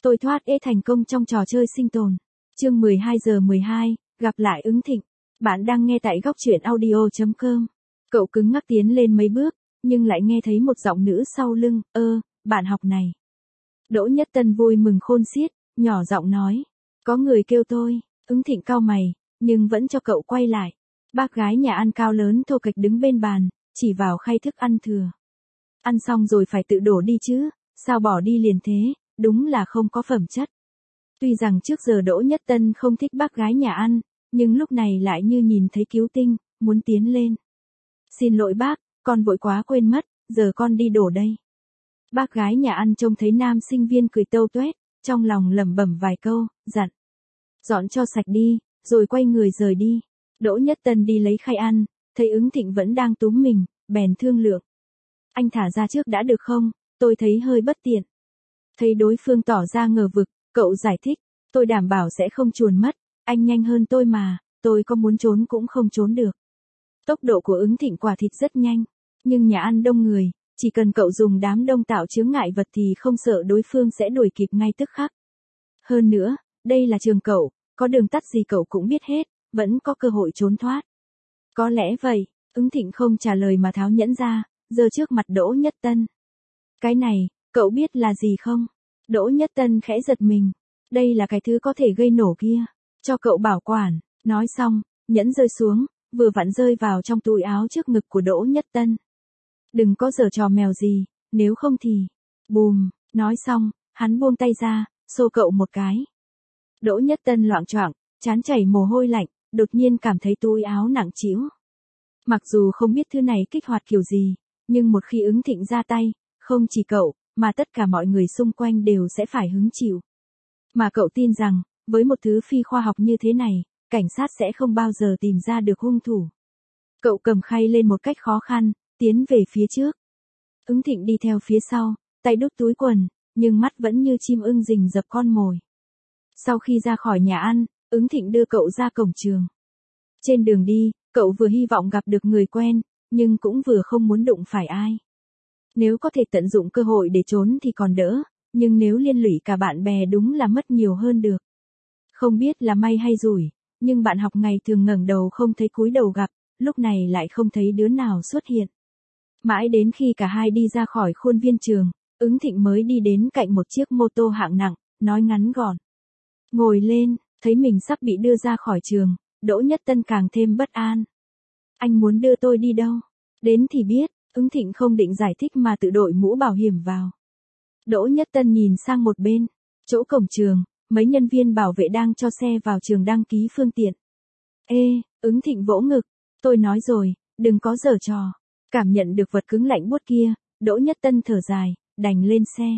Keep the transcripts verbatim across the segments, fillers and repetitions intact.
Tôi thoát ế thành công trong trò chơi sinh tồn. Chương mười hai giờ mười hai, gặp lại ứng thịnh. Bạn đang nghe tại góc truyện audio chấm com. Cậu cứng ngắc tiến lên mấy bước, nhưng lại nghe thấy một giọng nữ sau lưng, ơ, bạn học này. Đỗ Nhất Tân vui mừng khôn xiết, nhỏ giọng nói. Có người kêu tôi, ứng thịnh cau mày, nhưng vẫn cho cậu quay lại. Bác gái nhà ăn cao lớn thô kệch đứng bên bàn, chỉ vào khay thức ăn thừa. Ăn xong rồi phải tự đổ đi chứ, sao bỏ đi liền thế, đúng là không có phẩm chất. Tuy rằng trước giờ Đỗ Nhất Tân không thích bác gái nhà ăn, nhưng lúc này lại như nhìn thấy cứu tinh, muốn tiến lên. Xin lỗi bác, con vội quá quên mất, giờ con đi đổ đây. Bác gái nhà ăn trông thấy nam sinh viên cười tâu tuét, trong lòng lẩm bẩm vài câu, dặn. Dọn cho sạch đi, rồi quay người rời đi. Đỗ Nhất Tân đi lấy khay ăn, thấy ứng thịnh vẫn đang túm mình, bèn thương lượng. Anh thả ra trước đã được không, tôi thấy hơi bất tiện. Thấy đối phương tỏ ra ngờ vực, cậu giải thích, tôi đảm bảo sẽ không chuồn mất, anh nhanh hơn tôi mà, tôi có muốn trốn cũng không trốn được. Tốc độ của ứng thịnh quả thịt rất nhanh, nhưng nhà ăn đông người, chỉ cần cậu dùng đám đông tạo chướng ngại vật thì không sợ đối phương sẽ đuổi kịp ngay tức khắc. Hơn nữa, đây là trường cậu, có đường tắt gì cậu cũng biết hết, vẫn có cơ hội trốn thoát. Có lẽ vậy, ứng thịnh không trả lời mà tháo nhẫn ra, giơ trước mặt Đỗ Nhất Tân. Cái này, cậu biết là gì không? Đỗ Nhất Tân khẽ giật mình. Đây là cái thứ có thể gây nổ kia. Cho cậu bảo quản. Nói xong, nhẫn rơi xuống, vừa vặn rơi vào trong túi áo trước ngực của Đỗ Nhất Tân. Đừng có giở trò mèo gì, nếu không thì... Bùm, nói xong, hắn buông tay ra, xô cậu một cái. Đỗ Nhất Tân loạng choạng, trán chảy mồ hôi lạnh, đột nhiên cảm thấy túi áo nặng trĩu. Mặc dù không biết thứ này kích hoạt kiểu gì, nhưng một khi ứng thịnh ra tay, không chỉ cậu, mà tất cả mọi người xung quanh đều sẽ phải hứng chịu. Mà cậu tin rằng, với một thứ phi khoa học như thế này, cảnh sát sẽ không bao giờ tìm ra được hung thủ. Cậu cầm khay lên một cách khó khăn, tiến về phía trước. Ứng thịnh đi theo phía sau, tay đút túi quần, nhưng mắt vẫn như chim ưng rình rập con mồi. Sau khi ra khỏi nhà ăn, ứng thịnh đưa cậu ra cổng trường. Trên đường đi, cậu vừa hy vọng gặp được người quen, nhưng cũng vừa không muốn đụng phải ai. Nếu có thể tận dụng cơ hội để trốn thì còn đỡ, nhưng nếu liên lụy cả bạn bè đúng là mất nhiều hơn được. Không biết là may hay rủi, nhưng bạn học ngày thường ngẩng đầu không thấy cúi đầu gặp, lúc này lại không thấy đứa nào xuất hiện. Mãi đến khi cả hai đi ra khỏi khuôn viên trường, ứng thịnh mới đi đến cạnh một chiếc mô tô hạng nặng, nói ngắn gọn. Ngồi lên, thấy mình sắp bị đưa ra khỏi trường, Đỗ Nhất Tân càng thêm bất an. Anh muốn đưa tôi đi đâu? Đến thì biết. Ứng thịnh không định giải thích mà tự đội mũ bảo hiểm vào. Đỗ Nhất Tân nhìn sang một bên, chỗ cổng trường, mấy nhân viên bảo vệ đang cho xe vào trường đăng ký phương tiện. Ê, ứng thịnh vỗ ngực, tôi nói rồi, đừng có giở trò. Cảm nhận được vật cứng lạnh buốt kia, Đỗ Nhất Tân thở dài, đành lên xe.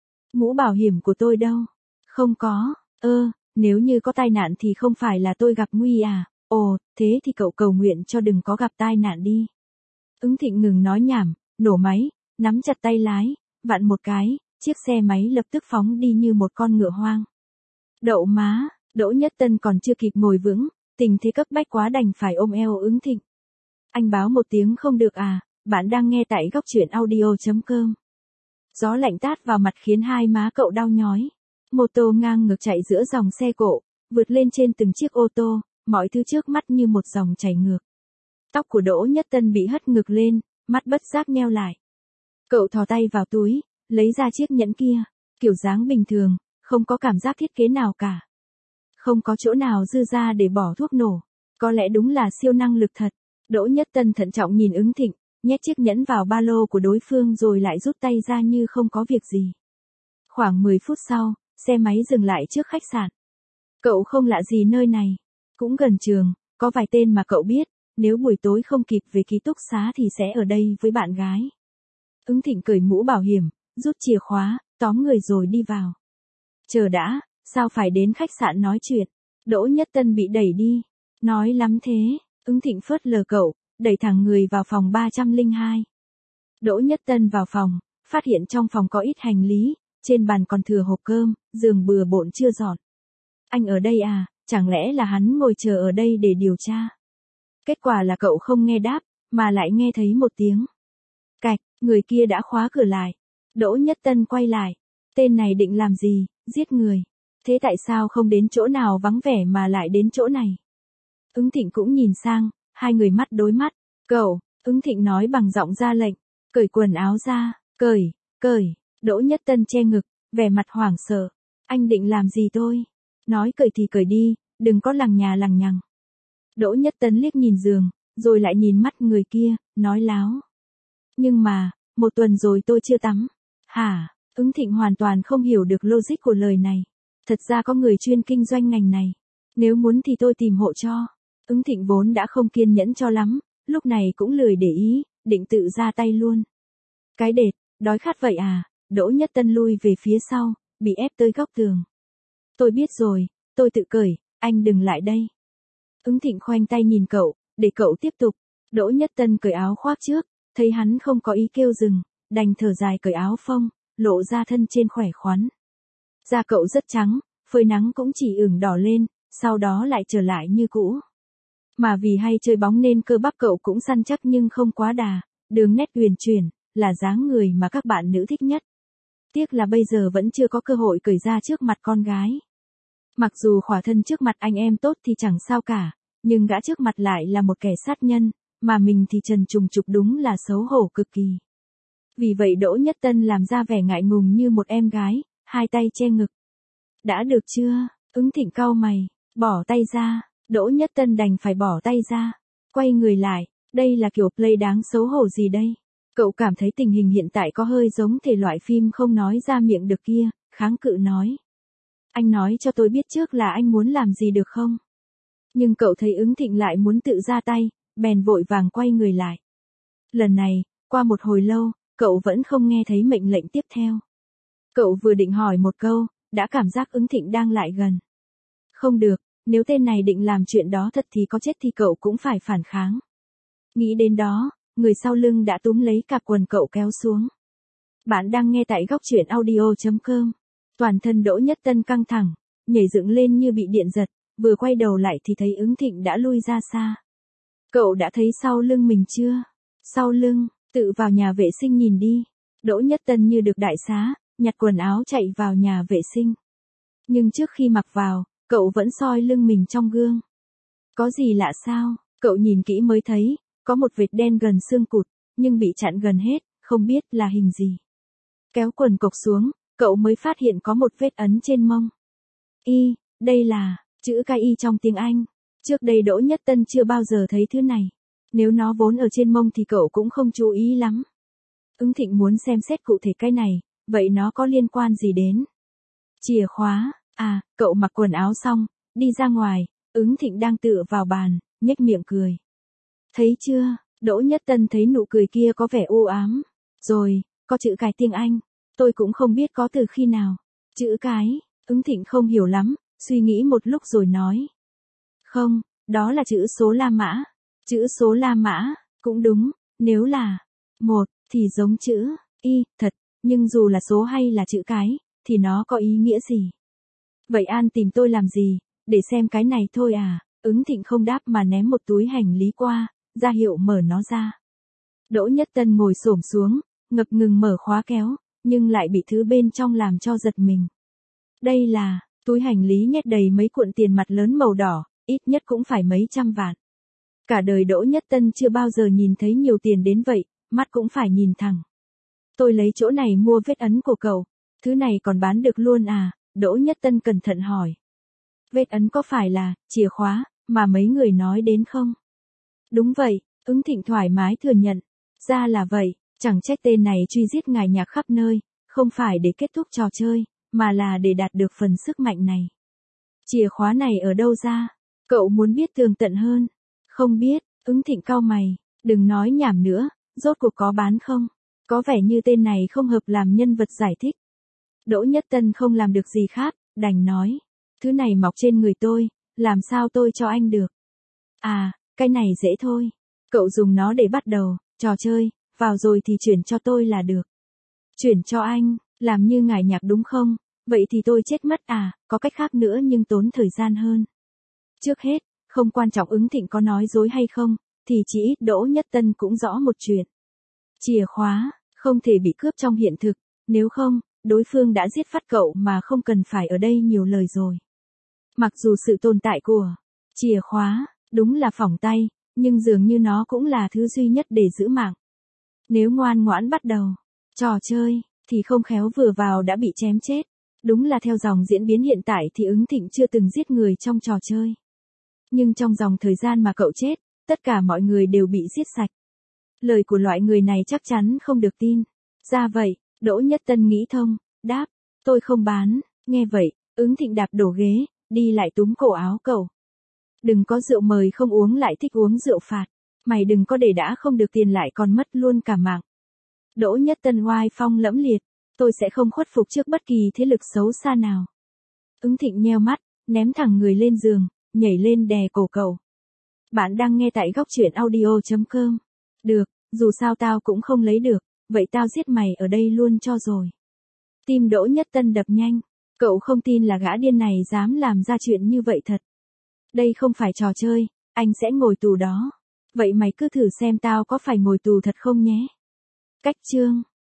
Mũ bảo hiểm của tôi đâu? Không có, ơ, nếu như có tai nạn thì không phải là tôi gặp nguy à? Ồ, thế thì cậu cầu nguyện cho đừng có gặp tai nạn đi. Ứng thịnh ngừng nói nhảm, nổ máy, nắm chặt tay lái, vặn một cái, chiếc xe máy lập tức phóng đi như một con ngựa hoang. Đậu má, Đỗ Nhất Tân còn chưa kịp ngồi vững, tình thế cấp bách quá đành phải ôm eo ứng thịnh. Anh báo một tiếng không được à, bạn đang nghe tại góc truyện audio chấm com. Gió lạnh tát vào mặt khiến hai má cậu đau nhói. Mô tô ngang ngược chạy giữa dòng xe cộ, vượt lên trên từng chiếc ô tô, mọi thứ trước mắt như một dòng chảy ngược. Tóc của Đỗ Nhất Tân bị hất ngược lên, mắt bất giác nheo lại. Cậu thò tay vào túi, lấy ra chiếc nhẫn kia, kiểu dáng bình thường, không có cảm giác thiết kế nào cả. Không có chỗ nào dư ra để bỏ thuốc nổ, có lẽ đúng là siêu năng lực thật. Đỗ Nhất Tân thận trọng nhìn ứng thịnh, nhét chiếc nhẫn vào ba lô của đối phương rồi lại rút tay ra như không có việc gì. Khoảng mười phút sau, xe máy dừng lại trước khách sạn. Cậu không lạ gì nơi này, cũng gần trường, có vài tên mà cậu biết. Nếu buổi tối không kịp về ký túc xá thì sẽ ở đây với bạn gái. Ứng thịnh cởi mũ bảo hiểm, rút chìa khóa, tóm người rồi đi vào. Chờ đã, sao phải đến khách sạn nói chuyện? Đỗ Nhất Tân bị đẩy đi. Nói lắm thế, ứng thịnh phớt lờ cậu, đẩy thẳng người vào phòng ba trăm lẻ hai. Đỗ Nhất Tân vào phòng, phát hiện trong phòng có ít hành lý, trên bàn còn thừa hộp cơm, giường bừa bộn chưa dọn. Anh ở đây à, chẳng lẽ là hắn ngồi chờ ở đây để điều tra? Kết quả là cậu không nghe đáp, mà lại nghe thấy một tiếng. Cạch, người kia đã khóa cửa lại. Đỗ Nhất Tân quay lại. Tên này định làm gì, Giết người. Thế tại sao không đến chỗ nào vắng vẻ mà lại đến chỗ này? Ứng Thịnh cũng nhìn sang, hai người mắt đối mắt. Cậu, Ứng Thịnh nói bằng giọng ra lệnh. Cởi quần áo ra, cởi, cởi. Đỗ Nhất Tân che ngực, vẻ mặt hoảng sợ. Anh định làm gì tôi? Nói cởi thì cởi đi, đừng có lằng nhà lằng nhằng. Đỗ Nhất Tân liếc nhìn giường, rồi lại nhìn mắt người kia, nói láo. Nhưng mà, một tuần rồi tôi chưa tắm. Hả? Ứng Thịnh hoàn toàn không hiểu được logic của lời này. Thật ra có người chuyên kinh doanh ngành này. Nếu muốn thì tôi tìm hộ cho. Ứng Thịnh vốn đã không kiên nhẫn cho lắm, lúc này cũng lười để ý, định tự ra tay luôn. Cái đệt, đói khát vậy à? Đỗ Nhất Tân lui về phía sau, bị ép tới góc tường. Tôi biết rồi, tôi tự cởi, anh đừng lại đây. Ứng Thịnh khoanh tay nhìn cậu, để cậu tiếp tục. Đỗ Nhất Tân cởi áo khoác trước, thấy hắn không có ý kêu dừng, đành thở dài cởi áo phông, lộ ra thân trên khỏe khoắn. Da cậu rất trắng, phơi nắng cũng chỉ ửng đỏ lên, sau đó lại trở lại như cũ. Mà vì hay chơi bóng nên cơ bắp cậu cũng săn chắc nhưng không quá đà, đường nét uyển chuyển, là dáng người mà các bạn nữ thích nhất. Tiếc là bây giờ vẫn chưa có cơ hội cởi ra trước mặt con gái. Mặc dù khỏa thân trước mặt anh em tốt thì chẳng sao cả, nhưng gã trước mặt lại là một kẻ sát nhân, mà mình thì trần trùng trục đúng là xấu hổ cực kỳ. Vì vậy Đỗ Nhất Tân làm ra vẻ ngại ngùng như một em gái, hai tay che ngực. Đã được chưa? Ứng Thịnh cau mày, bỏ tay ra. Đỗ Nhất Tân đành phải bỏ tay ra, quay người lại. Đây là kiểu play đáng xấu hổ gì đây? Cậu cảm thấy tình hình hiện tại có hơi giống thể loại phim không nói ra miệng được kia, kháng cự nói. Anh nói cho tôi biết trước là anh muốn làm gì được không? Nhưng cậu thấy Ứng Thịnh lại muốn tự ra tay, bèn vội vàng quay người lại. Lần này, qua một hồi lâu, cậu vẫn không nghe thấy mệnh lệnh tiếp theo. Cậu vừa định hỏi một câu, đã cảm giác Ứng Thịnh đang lại gần. Không được, nếu tên này định làm chuyện đó thật thì có chết thì cậu cũng phải phản kháng. Nghĩ đến đó, người sau lưng đã túm lấy cặp quần cậu kéo xuống. Bạn đang nghe tại góc truyện audio chấm com. Toàn thân Đỗ Nhất Tân căng thẳng, nhảy dựng lên như bị điện giật, vừa quay đầu lại thì thấy Ứng Thịnh đã lui ra xa. Cậu đã thấy sau lưng mình chưa? Sau lưng, tự vào nhà vệ sinh nhìn đi. Đỗ Nhất Tân như được đại xá, nhặt quần áo chạy vào nhà vệ sinh. Nhưng trước khi mặc vào, cậu vẫn soi lưng mình trong gương. Có gì lạ sao? Cậu nhìn kỹ mới thấy, có một vệt đen gần xương cụt, nhưng bị chặn gần hết, không biết là hình gì. Kéo quần cộc xuống, cậu mới phát hiện có một vết ấn trên mông. Y, đây là chữ cái Y trong tiếng Anh. Trước đây Đỗ Nhất Tân chưa bao giờ thấy thứ này. Nếu nó vốn ở trên mông thì cậu cũng không chú ý lắm. Ứng Thịnh muốn xem xét cụ thể cái này, vậy nó có liên quan gì đến? Chìa khóa, à, cậu mặc quần áo xong, đi ra ngoài, Ứng Thịnh đang tựa vào bàn, nhếch miệng cười. Thấy chưa, Đỗ Nhất Tân thấy nụ cười kia có vẻ u ám. Rồi, có chữ cái tiếng Anh, tôi cũng không biết có từ khi nào. Chữ cái, Ứng Thịnh không hiểu lắm, suy nghĩ một lúc rồi nói. Không, đó là chữ số La Mã. Chữ số La Mã, cũng đúng, nếu là một, thì giống chữ Y, thật, nhưng dù là số hay là chữ cái, thì nó có ý nghĩa gì? Vậy An tìm tôi làm gì, để xem cái này thôi à? Ứng Thịnh không đáp mà ném một túi hành lý qua, ra hiệu mở nó ra. Đỗ Nhất Tân ngồi xổm xuống, ngập ngừng mở khóa kéo, nhưng lại bị thứ bên trong làm cho giật mình. Đây là, túi hành lý nhét đầy mấy cuộn tiền mặt lớn màu đỏ, ít nhất cũng phải mấy trăm vạn. Cả đời Đỗ Nhất Tân chưa bao giờ nhìn thấy nhiều tiền đến vậy, mắt cũng phải nhìn thẳng. Tôi lấy chỗ này mua vết ấn của cậu, thứ này còn bán được luôn à? Đỗ Nhất Tân cẩn thận hỏi. Vết ấn có phải là chìa khóa mà mấy người nói đến không? Đúng vậy, Ứng Thịnh thoải mái thừa nhận. Ra là vậy, chẳng trách tên này truy giết ngài nhạc khắp nơi, không phải để kết thúc trò chơi, mà là để đạt được phần sức mạnh này. Chìa khóa này ở đâu ra? Cậu muốn biết tường tận hơn? Không biết, Ứng Thịnh cau mày, đừng nói nhảm nữa, rốt cuộc có bán không? Có vẻ như tên này không hợp làm nhân vật giải thích. Đỗ Nhất Tân không làm được gì khác, đành nói. Thứ này mọc trên người tôi, làm sao tôi cho anh được? À, cái này dễ thôi. Cậu dùng nó để bắt đầu, trò chơi, vào rồi thì chuyển cho tôi là được. Chuyển cho anh, làm như ngài nhạc đúng không? Vậy thì tôi chết mất à, có cách khác nữa nhưng tốn thời gian hơn. Trước hết, không quan trọng Ứng Thịnh có nói dối hay không, thì chỉ ít Đỗ Nhất Tân cũng rõ một chuyện. Chìa khóa, không thể bị cướp trong hiện thực, nếu không, đối phương đã giết phát cậu mà không cần phải ở đây nhiều lời rồi. Mặc dù sự tồn tại của chìa khóa, đúng là phỏng tay, nhưng dường như nó cũng là thứ duy nhất để giữ mạng. Nếu ngoan ngoãn bắt đầu trò chơi, thì không khéo vừa vào đã bị chém chết. Đúng là theo dòng diễn biến hiện tại thì ứng thịnh chưa từng giết người trong trò chơi. Nhưng trong dòng thời gian mà cậu chết, tất cả mọi người đều bị giết sạch. Lời của loại người này chắc chắn không được tin. Ra vậy, Đỗ Nhất Tân nghĩ thông, đáp, tôi không bán. Nghe vậy, ứng thịnh đạp đổ ghế, đi lại túm cổ áo cậu. Đừng có rượu mời không uống lại thích uống rượu phạt. Mày đừng có để đã không được tiền lại còn mất luôn cả mạng. Đỗ Nhất Tân oai phong lẫm liệt, tôi sẽ không khuất phục trước bất kỳ thế lực xấu xa nào. Ứng thịnh nheo mắt, ném thẳng người lên giường, nhảy lên đè cổ cậu. Bạn đang nghe tại góc truyện audio chấm com. Được, dù sao tao cũng không lấy được, vậy tao giết mày ở đây luôn cho rồi. Tim Đỗ Nhất Tân đập nhanh, cậu không tin là gã điên này dám làm ra chuyện như vậy thật. Đây không phải trò chơi, anh sẽ ngồi tù đó. Vậy mày cứ thử xem tao có phải ngồi tù thật không nhé. Cách chương